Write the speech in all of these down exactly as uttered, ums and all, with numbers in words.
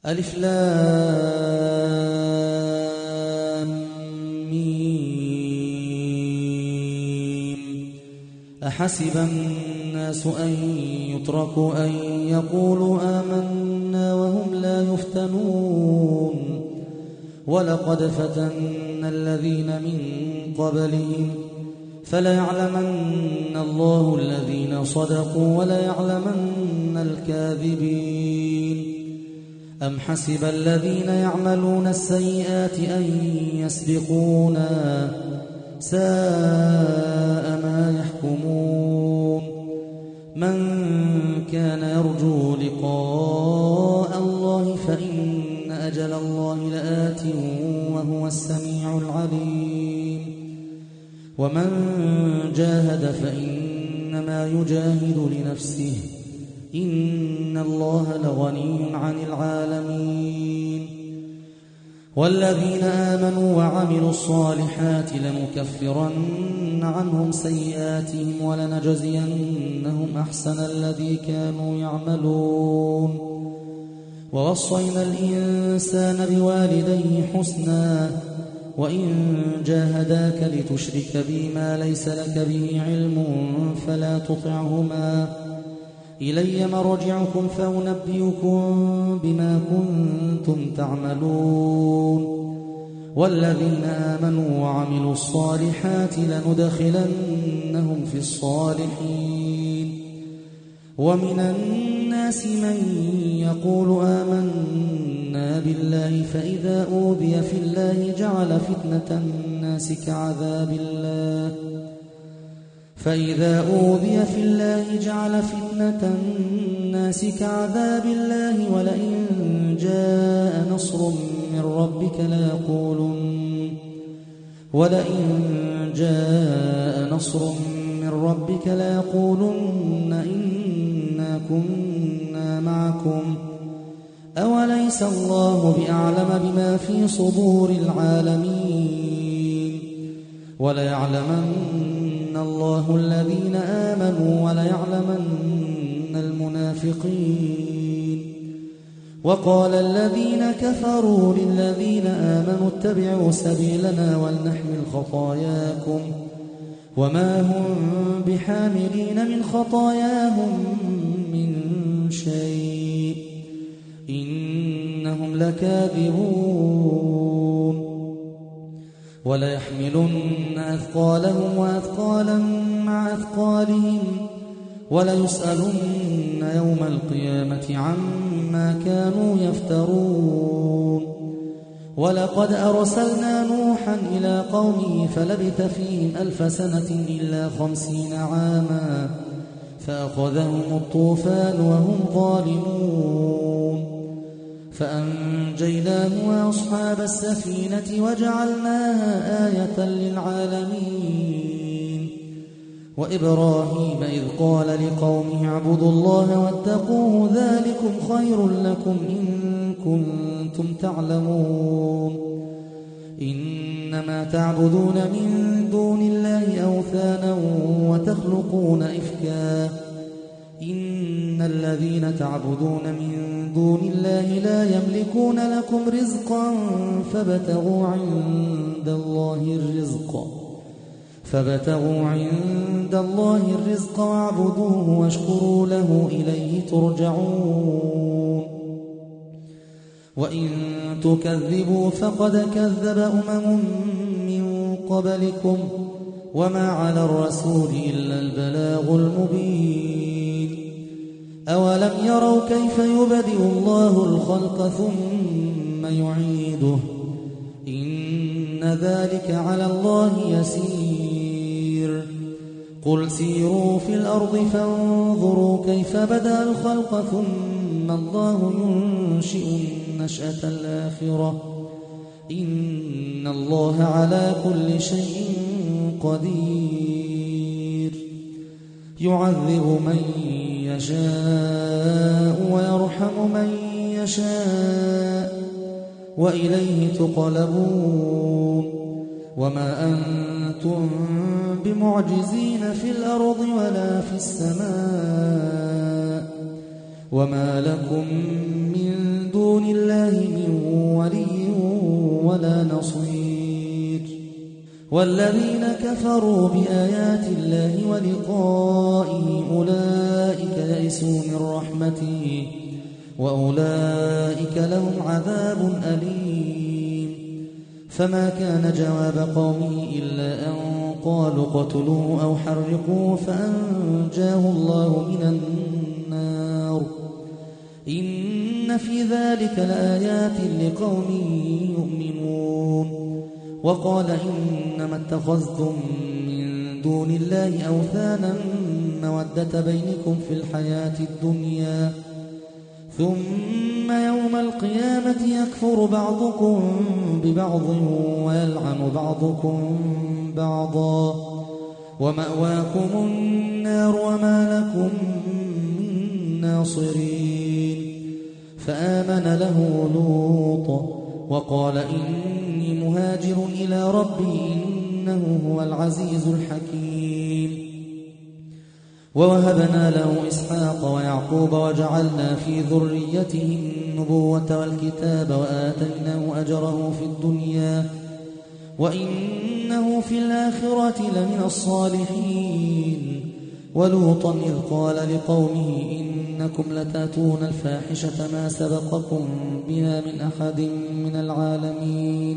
ألف لام ميم. أحسب الناس أن يتركوا أن يقولوا آمنا وهم لا يفتنون ولقد فتنا الذين من قبلهم فليعلمن الله الذين صدقوا وليعلمن الكاذبين. أم حسب الذين يعملون السيئات أن يسبقونا ساء ما يحكمون. من كان يرجو لقاء الله فإن أجل الله لآت وهو السميع العليم. ومن جاهد فإنما يجاهد لنفسه إن الله لغني عن العالمين. والذين آمنوا وعملوا الصالحات لنكفرن عنهم سيئاتهم ولنجزينهم أحسن الذي كانوا يعملون. ووصينا الإنسان بوالديه حسنا وإن جاهداك لتشرك بي ما ليس لك به علم فلا تطعهما إلي مرجعكم فأنبئكم بما كنتم تعملون. والذين آمنوا وعملوا الصالحات لندخلنهم في الصالحين. ومن الناس من يقول آمنا بالله فإذا أوذي في الله جعل فتنة الناس كعذاب الله فإذا أوذي في الله جعل فتنة الناس كعذاب الله ولئن جاء نصر من ربك ليقولن ولئن جاء نصر من ربك ليقولن إنا كنا معكم أوليس الله بأعلم بما في صدور العالمين. وليعلمن الله الذين آمنوا وليعلمن المنافقين. وقال الذين كفروا للذين آمنوا اتبعوا سبيلنا ولنحمل خطاياكم وما هم بحاملين من خطاياهم من شيء إنهم لكاذبون. وليحملن أثقالهم وأثقالا مع أثقالهم وليسألن يوم القيامة عما كانوا يفترون. ولقد أرسلنا نوحا إلى قومه فلبث فيهم ألف سنة إلا خمسين عاما فأخذهم الطوفان وهم ظالمون. فأنجيناه وأصحاب السفينة وجعلناها آية للعالمين. وإبراهيم إذ قال لقومه اعبدوا الله واتقوه ذلكم خير لكم إن كنتم تعلمون. إنما تعبدون من دون الله أوثانا وتخلقون إفكا إن الذين تعبدون من دون الله لا يملكون لكم رزقا فابتغوا عند الله الرزق فابتغوا عند الله الرزق واعبدوه واشكروا له إليه ترجعون. وإن تكذبوا فقد كذب أمم من قبلكم وما على الرسول إلا البلاغ المبين. أولم يروا كيف يبدئ الله الخلق ثم يعيده إن ذلك على الله يسير. قل سيروا في الأرض فانظروا كيف بدأ الخلق ثم الله ينشئ النشأة الآخرة إن الله على كل شيء قدير. يعذب من يشاء ويرحم من يشاء وإليه تقلبون. وما أنتم بمعجزين في الأرض ولا في السماء وما لكم من دون دون الله من ولي ولا نصير. والذين كفروا بآيات الله ولقائه أولئك يئسوا من رحمته وأولئك لهم عذاب أليم. فما كان جواب قومه إلا أن قالوا اقتلوه أو حرقوه فأنجاه الله من النار. إن في ذلك لآيات لقوم يؤمنون. وقال إنما اتخذتم من دون الله أوثانا مودة بينكم في الحياة الدنيا ثم يوم القيامة يكفر بعضكم ببعض ويلعن بعضكم بعضا ومأواكم النار وما لكم من ناصرين. فآمن له لوط وقال إني مهاجر إلى ربي إنه هو العزيز الحكيم. ووهبنا له إسحاق ويعقوب وجعلنا في ذريته النبوة والكتاب وآتيناه أجره في الدنيا وإنه في الآخرة لمن الصالحين. ولوطا إذ قال لقومه إنكم لتأتون الفاحشة ما سبقكم بها من أحد من العالمين.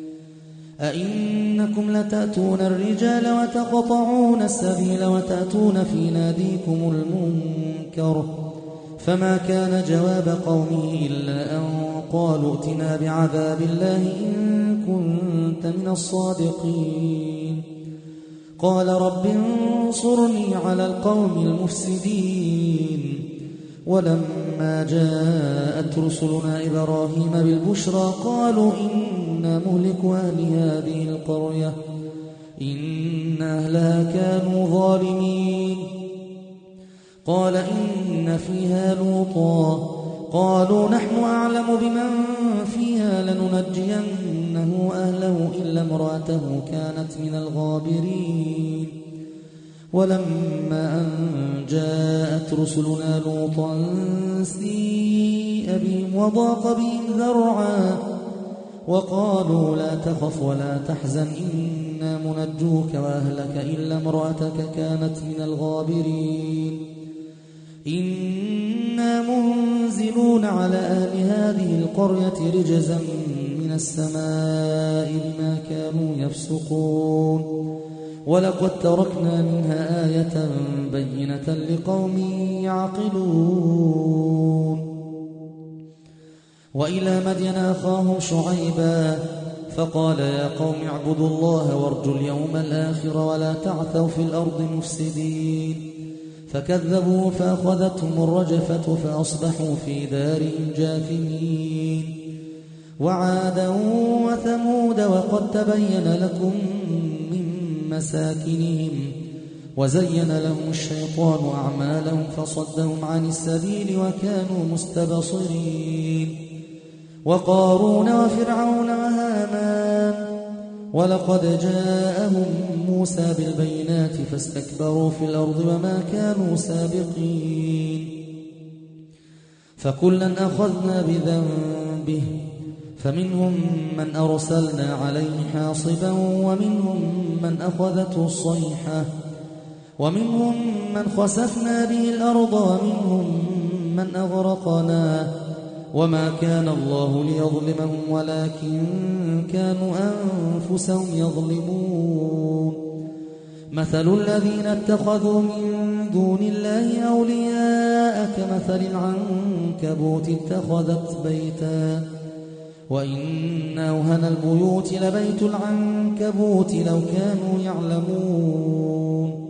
أئنكم لتأتون الرجال وتقطعون السبيل وتأتون في ناديكم المنكر. فما كان جواب قومه إلا أن قالوا ائتنا بعذاب الله إن كنت من الصادقين. قال رب انصرني على القوم المفسدين. ولما جاءت رسلنا إبراهيم بالبشرى قالوا إنا مهلك أهل هذه القرية إن أهلها كانوا ظالمين. قال إن فيها لوطا قالوا نحن أعلم بمن فيها لننجينه أهله إلا امرأته كانت من الغابرين. ولما أن جاءت رسلنا لوطا سيء بهم وضاق بهم ذرعا وقالوا لا تخف ولا تحزن إنا منجوك وأهلك إلا امرأتك كانت من الغابرين. إنا منزلون على أهل هذه القرية رجزا من السماء بما كانوا يفسقون. ولقد تركنا منها آية بينة لقوم يعقلون. وإلى مدين أخاهم شعيبا فقال يا قوم اعبدوا الله وارجوا اليوم الآخر ولا تعثوا في الأرض مفسدين. فكذبوا فأخذتهم الرجفة فأصبحوا في دارهم جاثمين. وعادا وثمود وقد تبين لكم من مساكنهم وزين لهم الشيطان أعمالهم فصدهم عن السبيل وكانوا مستبصرين. وقارون وفرعون وهامان ولقد جاءهم موسى بالبينات فاستكبروا في الأرض وما كانوا سابقين. فكلا أخذنا بذنبه فمنهم من أرسلنا عليه حاصبا ومنهم من أخذته الصيحة ومنهم من خسفنا به الأرض ومنهم من أغرقنا. وما كان الله ليظلمهم ولكن كانوا أنفسهم يظلمون. مثل الذين اتخذوا من دون الله أولياء كمثل العنكبوت اتخذت بيتا وإن أوهن البيوت لبيت العنكبوت لو كانوا يعلمون.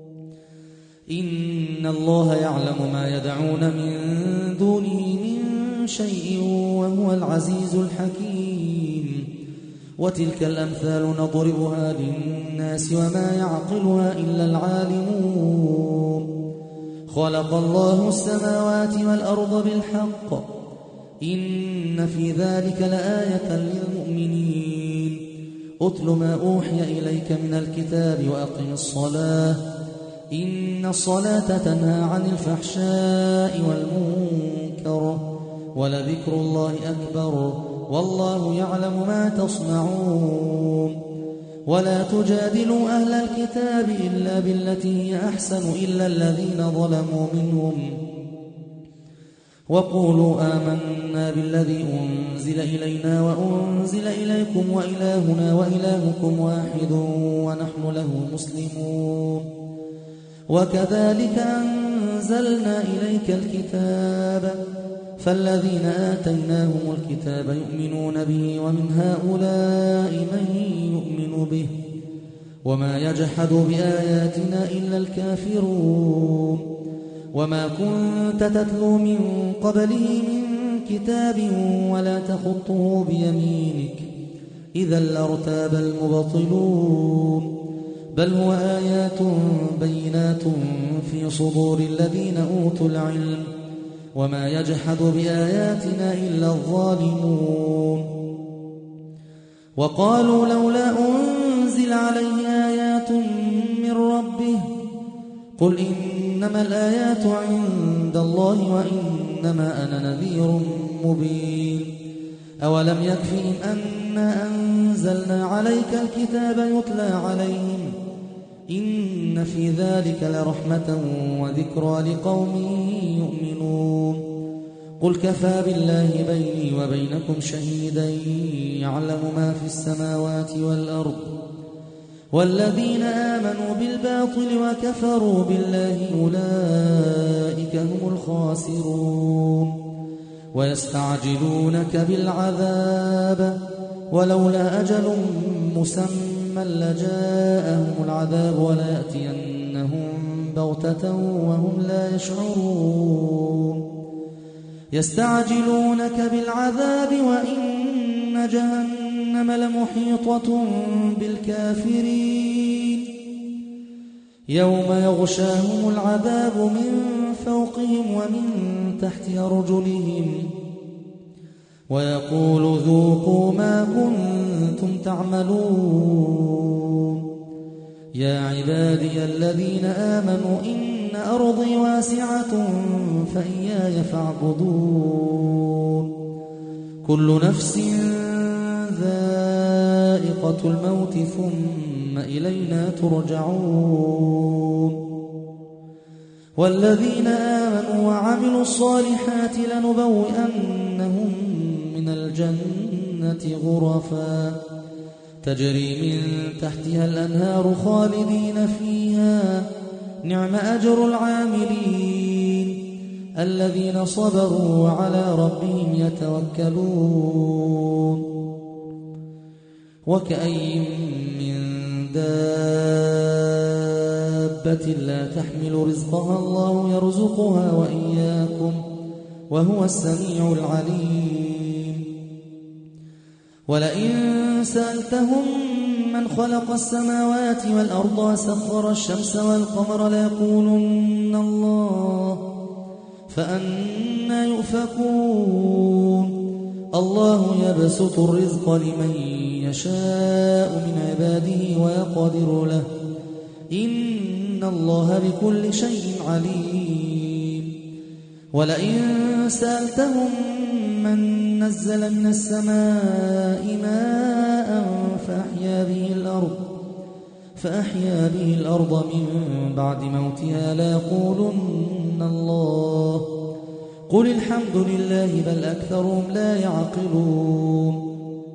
إن الله يعلم ما يدعون من دونه من شيء وهو العزيز الحكيم. وتلك الأمثال نضربها للناس وما يعقلها إلا العالمون. خلق الله السماوات والأرض بالحق إن في ذلك لآية للمؤمنين. أتل ما أوحي إليك من الكتاب وأقم الصلاة إن الصلاة تنهى عن الفحشاء والمنكر ولذكر الله أكبر والله يعلم ما تصنعون ولا تجادلوا أهل الكتاب إلا بالتي هي أحسن إلا الذين ظلموا منهم وقولوا آمنا بالذي أنزل إلينا وأنزل إليكم وإلهنا وإلهكم واحد ونحن له مسلمون وكذلك أنزلنا إليك الكتاب فالذين آتيناهم الكتاب يؤمنون به ومن هؤلاء من يؤمن به وما يجحد بآياتنا إلا الكافرون وما كنت تتلو من قبله من كتاب ولا تخطه بيمينك إذا لارتاب المبطلون بل هو آيات بينات في صدور الذين أوتوا العلم وما يجحد بآياتنا إلا الظالمون وقالوا لولا أنزل عليه آيات من ربه قل إنما الآيات عند الله وإنما أنا نذير مبين أولم يكفهم أنا أنزلنا عليك الكتاب يتلى عليهم إن في ذلك لرحمة وذكرى لقوم يؤمنون قل كفى بالله بيني وبينكم شهيدا يعلم ما في السماوات والأرض والذين آمنوا بالباطل وكفروا بالله أولئك هم الخاسرون ويستعجلونك بالعذاب ولولا أجل مسمى لجاءهم العذاب وليأتينهم بغتة وهم لا يشعرون يستعجلونك بالعذاب وإن جهنم لمحيطة بالكافرين يوم يغشاهم العذاب من فوقهم ومن تحت أرجلهم ويقول ذوقوا ما كنتم تعملون يا عبادي الذين آمنوا إن أرضي واسعة فإياي فاعبدون كل نفس ذائقة الموت ثم إلينا ترجعون والذين آمنوا وعملوا الصالحات لنبوئنهم من الجنة غرفا تجري من تحتها الأنهار خالدين فيها نعم أجر العاملين الذين صبروا وعلى ربهم يتوكلون وكأي من دابة لا تحمل رزقها الله يرزقها وإياكم وهو السميع العليم ولئن سألتهم من خلق السماوات والأرض وسخر الشمس والقمر ليقولن الله فأنى يؤفكون الله يبسط الرزق لمن يشاء من عباده ويقدر له إن الله بكل شيء عليم ولئن سألتهم من نزل من السماء ماء فأحيا به الأرض فأحيا به الأرض من بعد موتها ليقولن الله قل الحمد لله بل أكثرهم لا يعقلون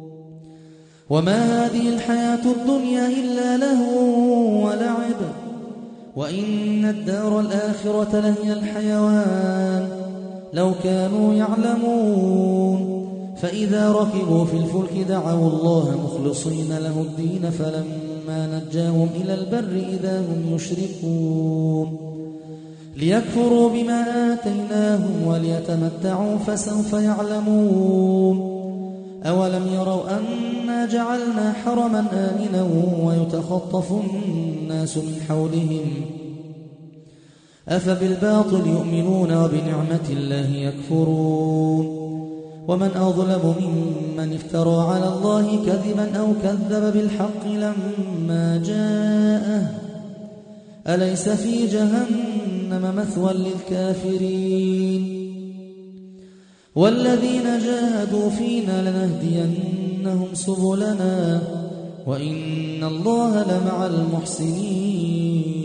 وما هذه الحياة الدنيا إلا لهو ولعب وإن الدار الآخرة لهي الحيوان لو كانوا يعلمون فإذا ركبوا في الفلك دعوا الله مخلصين له الدين فلما نجاهم إلى البر إذا هم يشركون ليكفروا بما آتيناهم وليتمتعوا فسوف يعلمون أولم يروا أنا جعلنا حرما آمنا ويتخطف الناس من حولهم أفبالباطل يؤمنون وبنعمة الله يكفرون ومن أظلم ممن افترى على الله كذبا أو كذب بالحق لما جاءه أليس في جهنم مثوى للكافرين والذين جاهدوا فينا لنهدينهم سبلنا وإن الله لمع المحسنين